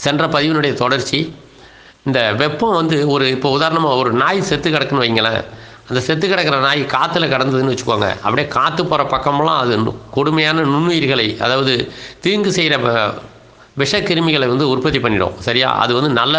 சென்ற பதிவினுடைய தொடர்ச்சி. இந்த வெப்பம் வந்து இப்போ உதாரணமாக ஒரு நாய் செத்து கிடக்குன்னு வைங்களேன். அந்த செத்து கிடக்கிற நாய் காற்றுல கிடந்ததுன்னு வச்சுக்கோங்க. அப்படியே காற்று போகிற பக்கமெல்லாம் அது கொடுமையான நுண்ணுயிர்களை, அதாவது தீங்கு செய்கிற விஷக்கிருமிகளை வந்து உற்பத்தி பண்ணிடும். சரியா? அது வந்து நல்ல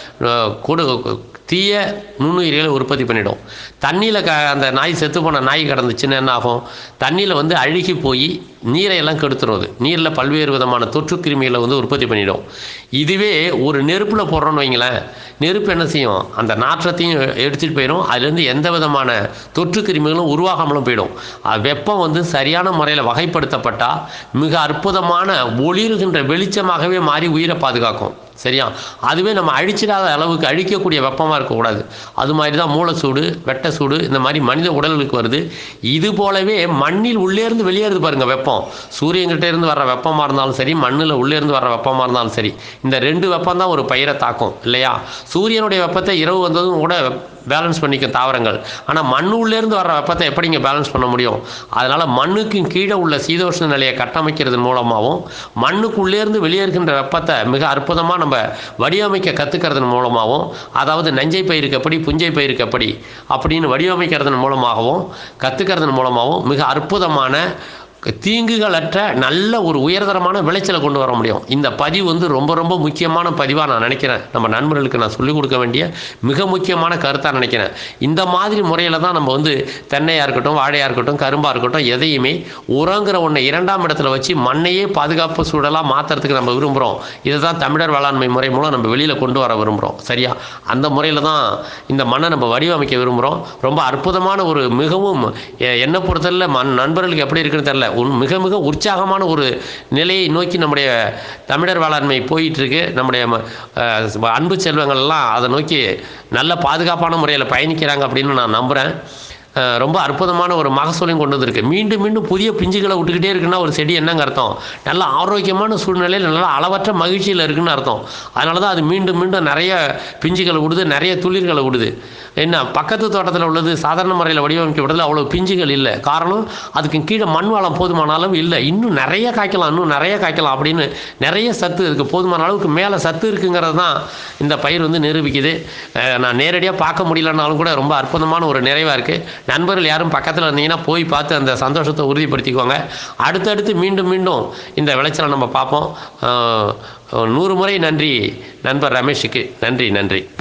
கொடு தீய நுண்ணுயிர்களை உற்பத்தி பண்ணிடும். தண்ணியில் அந்த நாய் செத்து போன நாய் கிடந்துச்சுன்னா என்ன ஆகும்? தண்ணியில் வந்து அழுகி போய் நீரையெல்லாம் கெடுத்துரும். அது நீரில் பல்வேறு விதமான தொற்று கிருமிகளை வந்து உற்பத்தி பண்ணிடும். இதுவே ஒரு நெருப்பில் போடுறோன்னு வைங்களேன், நெருப்பு என்ன செய்யும்? அந்த நாற்றத்தையும் எடுத்துகிட்டு போயிடும். அதுலேருந்து எந்த விதமான தொற்று கிருமிகளும் உருவாகாமலும் போயிடும். வெப்பம் வந்து சரியான முறையில் வகைப்படுத்தப்பட்டால் மிக அற்புதமான ஒளிர்கின்ற வெளிச்சமாகவே மாறி உயிரை பாதுகாக்கும். சரியா? அதுவே நம்ம அழிச்சிடாத அளவுக்கு அழிக்கக்கூடிய வெப்பமாக இருக்கக்கூடாது. அது மாதிரி தான் மூளைச்சூடு, வெட்ட சூடு, இந்த மாதிரி மனித உடல்களுக்கு வருது. இது போலவே மண்ணில் உள்ளேருந்து வெளியேறுது பாருங்கள் வெப்பம். சூரியன்கிட்ட இருந்து வர்ற வெப்பமாக இருந்தாலும் சரி, மண்ணில் உள்ளேருந்து வர்ற வெப்பமாக இருந்தாலும் சரி, இந்த 2 வெப்பம் தான் ஒரு பயிரை தாக்கும் இல்லையா? சூரியனுடைய வெப்பத்தை இரவு வந்ததும் கூட பேலன்ஸ் பண்ணிக்கும் தாவரங்கள். ஆனால் மண் உள்ளேருந்து வர்ற வெப்பத்தை எப்படிங்க பேலன்ஸ் பண்ண முடியும்? அதனால் மண்ணுக்கு கீழே உள்ள சீதோஷ்ண நிலையை கட்டமைக்கிறது மூலமாகவும், மண்ணுக்கு உள்ளேருந்து வெளியேறுகின்ற வெப்பத்தை மிக அற்புதமாக நம்ம வடிவமைக்க கற்றுக்கிறது மூலமாகவும், அதாவது நஞ்சை பயிருக்கு எப்படி, புஞ்சை பயிருக்கு எப்படி அப்படின்னு வடிவமைக்கிறதன் மூலமாகவும், கற்றுக்கிறதன் மூலமாகவும் மிக அற்புதமான தீங்குகளற்ற நல்ல ஒரு உயர்தரமான விளைச்சலை கொண்டு வர முடியும். இந்த பதிவு வந்து ரொம்ப ரொம்ப முக்கியமான பதிவாக நான் நினைக்கிறேன். நம்ம நண்பர்களுக்கு நான் சொல்லிக் கொடுக்க வேண்டிய மிக முக்கியமான கருத்தாக நினைக்கிறேன். இந்த மாதிரி முறையில் தான் நம்ம வந்து தென்னையாக இருக்கட்டும், வாழையாக இருக்கட்டும், கரும்பாக இருக்கட்டும், எதையுமே உரங்கிற ஒன்றை 2ஆம் இடத்துல வச்சு மண்ணையே பாதுகாப்பு சூழலாக மாற்றுறதுக்கு நம்ம விரும்புகிறோம். இதை தான் தமிழர் வேளாண்மை முறை மூலம் நம்ம வெளியில் கொண்டு வர விரும்புகிறோம். சரியா? அந்த முறையில் தான் இந்த மண்ணை நம்ம வடிவமைக்க விரும்புகிறோம். ரொம்ப அற்புதமான ஒரு மிகவும் என்னை பொறுத்தவரையில் நண்பர்களுக்கு எப்படி இருக்குன்னு தெரியல, மிக மிக உற்சாகமான ஒரு நிலையை நோக்கி நம்முடைய தமிழர் வேளாண்மை போயிட்டுருக்கு. நம்முடைய அன்பு செல்வங்கள் எல்லாம் அதை நோக்கி நல்ல பாதுகாப்பான முறையில் பயணிக்கிறாங்க அப்படின்னு நான் நம்புகிறேன். ரொம்ப அற்புதமான ஒரு மகசூலையும் கொண்டு வந்திருக்கு. மீண்டும் மீண்டும் புதிய பிஞ்சுகளை விட்டுக்கிட்டே இருக்குன்னா ஒரு செடி என்னங்க அர்த்தம்? நல்ல ஆரோக்கியமான சூழ்நிலையில் நல்ல அளவற்ற மகிழ்ச்சியில் இருக்குன்னு அர்த்தம். அதனால தான் அது மீண்டும் மீண்டும் நிறைய பிஞ்சுகளை விடுது, நிறைய துளிர்களை விடுது. என்ன பக்கத்து தோட்டத்தில் உள்ளது சாதாரண முறையில் வடிவமைக்கப்பட்டதில் அவ்வளோ பிஞ்சுகள் இல்லை. காரணம், அதுக்கு கீழே மண் வளம் போதுமான அளவு இல்லை. இன்னும் நிறைய காய்க்கலாம் அப்படின்னு நிறைய சத்து இருக்குது. போதுமான அளவுக்கு மேலே சத்து இருக்குங்கிறது தான் இந்த பயிர் வந்து நிரூபிக்குது. நான் நேரடியாக பார்க்க முடியலனாலும் கூட ரொம்ப அற்புதமான ஒரு நிறைவாக இருக்குது. நண்பர்கள் யாரும் பக்கத்தில் இருந்தீங்கன்னா போய் பார்த்து அந்த சந்தோஷத்தை உறுதிப்படுத்திக்குவாங்க. அடுத்தடுத்து மீண்டும் மீண்டும் இந்த விளைச்சலை நம்ம பார்ப்போம். 100 முறை நன்றி நண்பர் ரமேஷுக்கு. நன்றி.